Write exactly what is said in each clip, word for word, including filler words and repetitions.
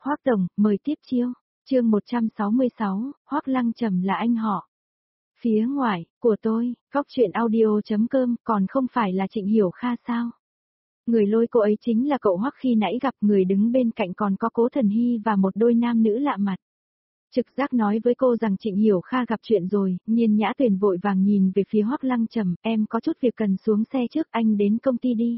Hoắc tổng, mời tiếp chiêu. Chương một trăm sáu mươi sáu, Hoắc Lăng Trầm là anh họ. Phía ngoài, của tôi, góc truyện audio.com, còn không phải là Trịnh Hiểu Kha sao? Người lôi cô ấy chính là cậu Hoắc khi nãy gặp, người đứng bên cạnh còn có Cố Thần Hy và một đôi nam nữ lạ mặt. Trực giác nói với cô rằng Trịnh Hiểu Kha gặp chuyện rồi, Nhiên Nhã Tuyền vội vàng nhìn về phía Hoắc Lăng Trầm, em có chút việc cần xuống xe trước, anh đến công ty đi.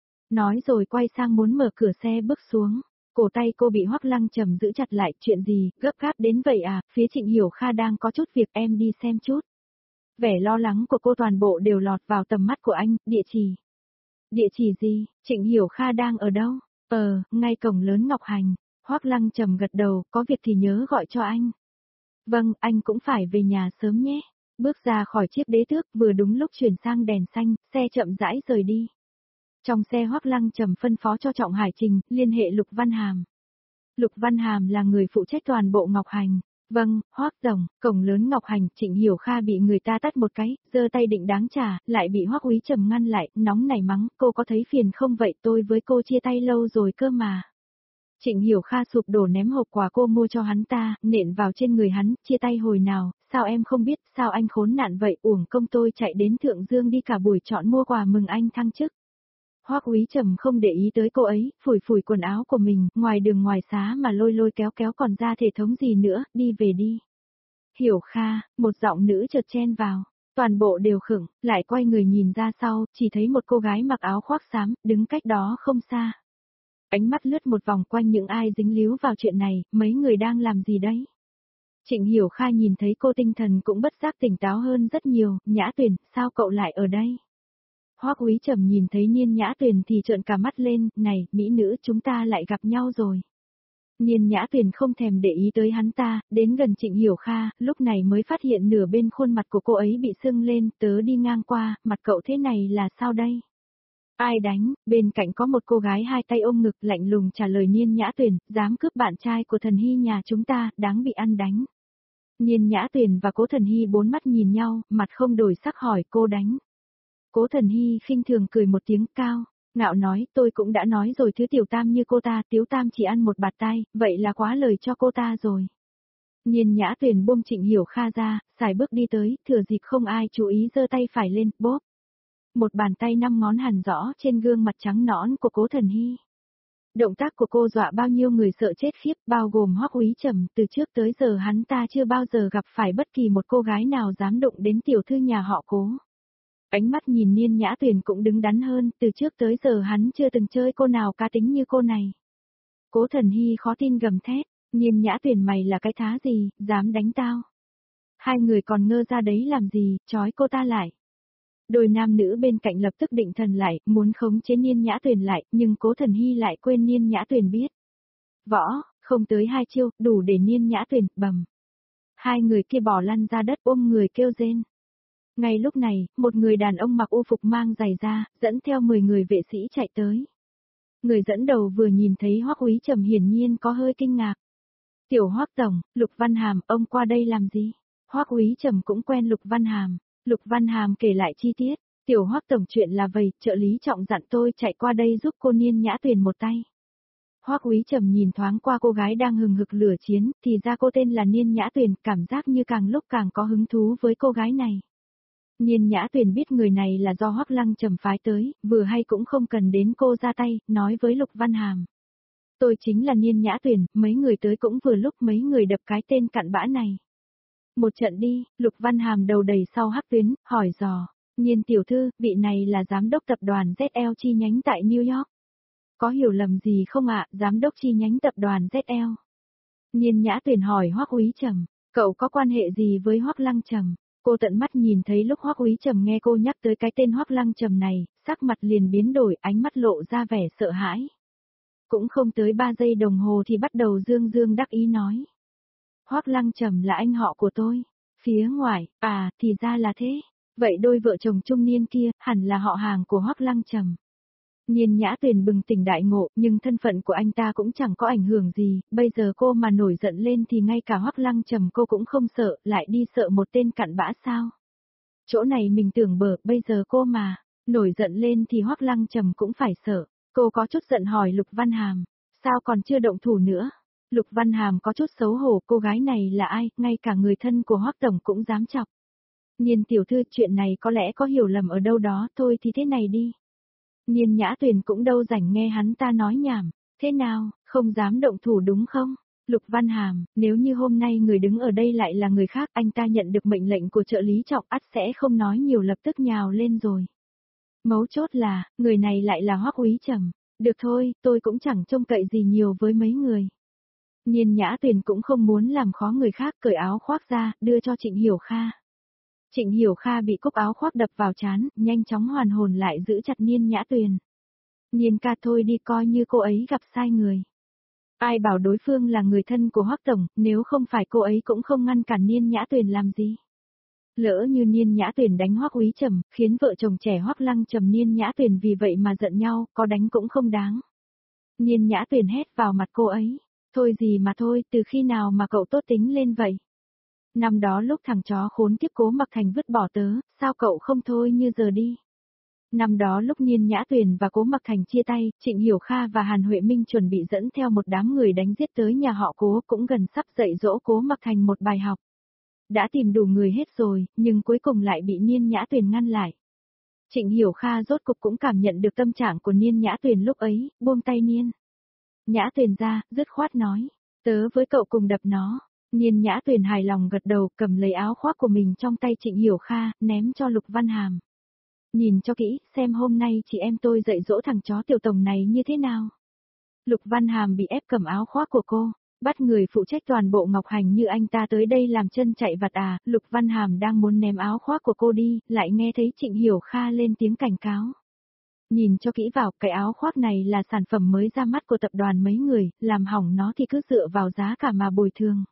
Nói rồi quay sang muốn mở cửa xe bước xuống. Cổ tay cô bị Hoắc Lăng Trầm giữ chặt lại, chuyện gì, gấp gáp đến vậy à, phía Trịnh Hiểu Kha đang có chút việc, em đi xem chút. Vẻ lo lắng của cô toàn bộ đều lọt vào tầm mắt của anh, địa chỉ. Địa chỉ gì, Trịnh Hiểu Kha đang ở đâu? Ờ, ngay cổng lớn Ngọc Hành. Hoắc Lăng Trầm gật đầu, có việc thì nhớ gọi cho anh. Vâng, anh cũng phải về nhà sớm nhé. Bước ra khỏi chiếc đế tước, vừa đúng lúc chuyển sang đèn xanh, xe chậm rãi rời đi. Trong xe Hoắc Lăng Trầm phân phó cho Trọng Hải Trình, liên hệ Lục Văn Hàm. Lục Văn Hàm là người phụ trách toàn bộ Ngọc Hành. Vâng, Hoắc tổng, cổng lớn Ngọc Hành, Trịnh Hiểu Kha bị người ta tát một cái, giơ tay định đáng trả, lại bị Hoắc Úy Trầm ngăn lại, nóng nảy mắng, cô có thấy phiền không vậy, tôi với cô chia tay lâu rồi cơ mà. Trịnh Hiểu Kha sụp đổ ném hộp quà cô mua cho hắn ta, nện vào trên người hắn, chia tay hồi nào, sao em không biết, sao anh khốn nạn vậy, uổng công tôi chạy đến Thượng Dương đi cả buổi chọn mua quà mừng anh thăng chức. Hoắc Úy Trầm không để ý tới cô ấy, phủi phủi quần áo của mình, ngoài đường ngoài xá mà lôi lôi kéo kéo còn ra thể thống gì nữa, đi về đi. Hiểu Kha, một giọng nữ chợt chen vào, toàn bộ đều khựng, lại quay người nhìn ra sau, chỉ thấy một cô gái mặc áo khoác xám, đứng cách đó không xa. Ánh mắt lướt một vòng quanh những ai dính líu vào chuyện này, mấy người đang làm gì đấy? Trịnh Hiểu Kha nhìn thấy cô tinh thần cũng bất giác tỉnh táo hơn rất nhiều, Nhã Tuyền, sao cậu lại ở đây? Hoắc Úy Trầm nhìn thấy Nhiên Nhã Tuyền thì trợn cả mắt lên, này, mỹ nữ, chúng ta lại gặp nhau rồi. Nhiên Nhã Tuyền không thèm để ý tới hắn ta, đến gần Trịnh Hiểu Kha, lúc này mới phát hiện nửa bên khuôn mặt của cô ấy bị sưng lên, tớ đi ngang qua, mặt cậu thế này là sao đây? Ai đánh, bên cạnh có một cô gái hai tay ôm ngực lạnh lùng trả lời Nhiên Nhã Tuyền, dám cướp bạn trai của Thần Hy nhà chúng ta, đáng bị ăn đánh. Nhiên Nhã Tuyền và Cố Thần Hy bốn mắt nhìn nhau, mặt không đổi sắc hỏi cô đánh. Cố Thần Hy khinh thường cười một tiếng cao, ngạo nói tôi cũng đã nói rồi thứ tiểu tam như cô ta, Tiếu Tam chỉ ăn một bạt tai, vậy là quá lời cho cô ta rồi. Nhiên Nhã Tuyền buông Trịnh Hiểu Kha ra, xài bước đi tới, thừa dịp không ai chú ý giơ tay phải lên, bóp. Một bàn tay năm ngón hằn rõ trên gương mặt trắng nõn của Cố Thần Hy. Động tác của cô dọa bao nhiêu người sợ chết khiếp, bao gồm Hoắc Úy Trầm, từ trước tới giờ hắn ta chưa bao giờ gặp phải bất kỳ một cô gái nào dám đụng đến tiểu thư nhà họ Cố. Ánh mắt nhìn Nhiên Nhã Tuyền cũng đứng đắn hơn, từ trước tới giờ hắn chưa từng chơi cô nào cá tính như cô này. Cố Thần Hy khó tin gầm thét, Nhiên Nhã Tuyền mày là cái thá gì, dám đánh tao. Hai người còn ngơ ra đấy làm gì, trói cô ta lại. Đôi nam nữ bên cạnh lập tức định thần lại, muốn khống chế Nhiên Nhã Tuyền lại, nhưng Cố Thần Hy lại quên Nhiên Nhã Tuyền biết. Võ, không tới hai chiêu, đủ để Nhiên Nhã Tuyền, bầm. Hai người kia bỏ lăn ra đất ôm người kêu rên. Ngay lúc này, một người đàn ông mặc ô phục mang giày da, dẫn theo mười người vệ sĩ chạy tới. Người dẫn đầu vừa nhìn thấy Hoắc Úy Trầm hiển nhiên có hơi kinh ngạc. Tiểu Hoắc tổng, Lục Văn Hàm, ông qua đây làm gì? Hoắc Úy Trầm cũng quen Lục Văn Hàm. Lục Văn Hàm kể lại chi tiết, Tiểu Hoắc tổng chuyện là vậy, trợ lý Trọng dặn tôi chạy qua đây giúp cô Nhiên Nhã Tuyền một tay. Hoắc Úy Trầm nhìn thoáng qua cô gái đang hừng hực lửa chiến, thì ra cô tên là Nhiên Nhã Tuyền, cảm giác như càng lúc càng có hứng thú với cô gái này. Nhiên Nhã Tuyền biết người này là do Hoắc Lăng Trầm phái tới, vừa hay cũng không cần đến cô ra tay, nói với Lục Văn Hàm. Tôi chính là Nhiên Nhã Tuyền, mấy người tới cũng vừa lúc mấy người đập cái tên cặn bã này. Một trận đi, Lục Văn Hàm đầu đầy sau hắc tuyến, hỏi dò, Nhiên tiểu thư, vị này là giám đốc tập đoàn Z L chi nhánh tại New York. Có hiểu lầm gì không ạ, giám đốc chi nhánh tập đoàn Z L. Nhiên Nhã Tuyền hỏi Hoắc Úy Trầm, cậu có quan hệ gì với Hoắc Lăng Trầm? Cô tận mắt nhìn thấy lúc Hoắc Úy Trầm nghe cô nhắc tới cái tên Hoắc Lăng Trầm này, sắc mặt liền biến đổi, ánh mắt lộ ra vẻ sợ hãi. Cũng không tới ba giây đồng hồ thì bắt đầu dương dương đắc ý nói. Hoắc Lăng Trầm là anh họ của tôi. Phía ngoài, à, thì ra là thế. Vậy đôi vợ chồng trung niên kia, hẳn là họ hàng của Hoắc Lăng Trầm. Nhiên Nhã Tuyền bừng tỉnh đại ngộ, nhưng thân phận của anh ta cũng chẳng có ảnh hưởng gì, bây giờ cô mà nổi giận lên thì ngay cả Hoắc Lăng Trầm cô cũng không sợ, lại đi sợ một tên cặn bã sao. Chỗ này mình tưởng bở, bây giờ cô mà, nổi giận lên thì Hoắc Lăng Trầm cũng phải sợ. Cô có chút giận hỏi Lục Văn Hàm, sao còn chưa động thủ nữa? Lục Văn Hàm có chút xấu hổ, cô gái này là ai, ngay cả người thân của Hoắc tổng cũng dám chọc. Nhiên tiểu thư, chuyện này có lẽ có hiểu lầm ở đâu đó, thôi thì thế này đi. Nhiên Nhã Tuyền cũng đâu rảnh nghe hắn ta nói nhảm, thế nào, không dám động thủ đúng không? Lục Văn Hàm, nếu như hôm nay người đứng ở đây lại là người khác, anh ta nhận được mệnh lệnh của trợ lý Trọng ắt sẽ không nói nhiều, lập tức nhào lên rồi. Mấu chốt là, người này lại là Hoắc Úy Trầm. Được thôi, tôi cũng chẳng trông cậy gì nhiều với mấy người. Nhiên Nhã Tuyền cũng không muốn làm khó người khác, cởi áo khoác ra, đưa cho Trịnh Hiểu Kha. Trịnh Hiểu Kha bị cúc áo khoác đập vào trán, nhanh chóng hoàn hồn lại giữ chặt Nhiên Nhã Tuyền. Nhiên ca, thôi đi, coi như cô ấy gặp sai người. Ai bảo đối phương là người thân của Hoắc tổng, nếu không phải cô ấy cũng không ngăn cản Nhiên Nhã Tuyền làm gì. Lỡ như Nhiên Nhã Tuyền đánh Hoắc Úy Trầm, khiến vợ chồng trẻ Hoắc Lăng Trầm Nhiên Nhã Tuyền vì vậy mà giận nhau, có đánh cũng không đáng. Nhiên Nhã Tuyền hét vào mặt cô ấy. Thôi gì mà thôi, từ khi nào mà cậu tốt tính lên vậy? Năm đó lúc thằng chó khốn kiếp Cố Mặc Thành vứt bỏ tớ, sao cậu không thôi như giờ đi? Năm đó lúc Nhiên Nhã Tuyền và Cố Mặc Thành chia tay, Trịnh Hiểu Kha và Hàn Huệ Minh chuẩn bị dẫn theo một đám người đánh giết tới nhà họ Cố, cũng gần sắp dạy dỗ Cố Mặc Thành một bài học. Đã tìm đủ người hết rồi, nhưng cuối cùng lại bị Nhiên Nhã Tuyền ngăn lại. Trịnh Hiểu Kha rốt cục cũng cảm nhận được tâm trạng của Nhiên Nhã Tuyền lúc ấy, buông tay Nhiên Nhã Tuyền ra, dứt khoát nói, tớ với cậu cùng đập nó. Nhiên Nhã Tuyền hài lòng gật đầu, cầm lấy áo khoác của mình trong tay Trịnh Hiểu Kha, ném cho Lục Văn Hàm. Nhìn cho kỹ, xem hôm nay chị em tôi dạy dỗ thằng chó tiểu tổng này như thế nào. Lục Văn Hàm bị ép cầm áo khoác của cô, bắt người phụ trách toàn bộ Ngọc Hành như anh ta tới đây làm chân chạy vặt à. Lục Văn Hàm đang muốn ném áo khoác của cô đi, lại nghe thấy Trịnh Hiểu Kha lên tiếng cảnh cáo. Nhìn cho kỹ vào, cái áo khoác này là sản phẩm mới ra mắt của tập đoàn mấy người, làm hỏng nó thì cứ dựa vào giá cả mà bồi thường.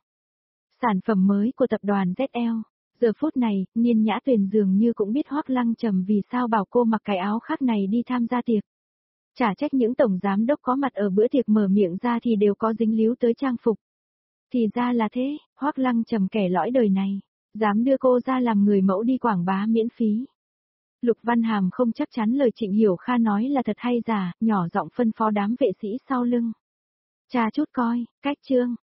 Sản phẩm mới của tập đoàn Z L. Giờ phút này, Nhiên Nhã Tuyền dường như cũng biết Hoắc Lăng Trầm vì sao bảo cô mặc cái áo khác này đi tham gia tiệc. Chả trách những tổng giám đốc có mặt ở bữa tiệc mở miệng ra thì đều có dính líu tới trang phục. Thì ra là thế, Hoắc Lăng Trầm kẻ lõi đời này, dám đưa cô ra làm người mẫu đi quảng bá miễn phí. Lục Văn Hàm không chắc chắn lời Trịnh Hiểu Kha nói là thật hay giả, nhỏ giọng phân phó đám vệ sĩ sau lưng. Tra chút coi, cách chương,